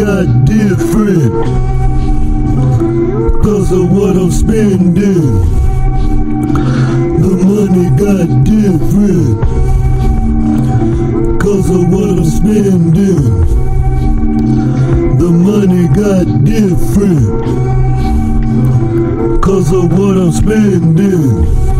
got different cause of what I'm spending. The money got different cause of what I'm spending. The money got different cause of what I'm spending.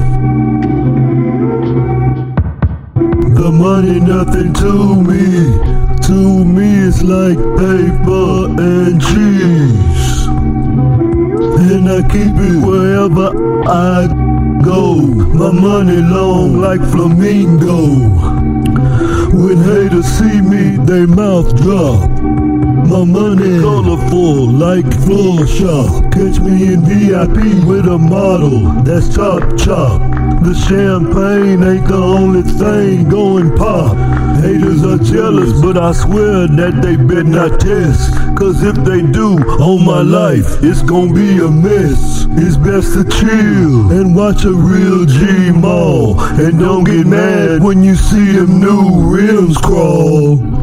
The money nothing to me. To me it's like paper and cheese, and I keep it wherever I go. My money long like flamingo. When haters see me, they mouth drop. My money colorful like floor shop. Catch me in VIP with a model that's top chop. The champagne ain't the only thing going pop. Haters are jealous, but I swear that they bet not test. Cause if they do, on my life, it's gon' be a mess. It's best to chill and watch a real G Mall. And don't get mad when you see them new rims crawl.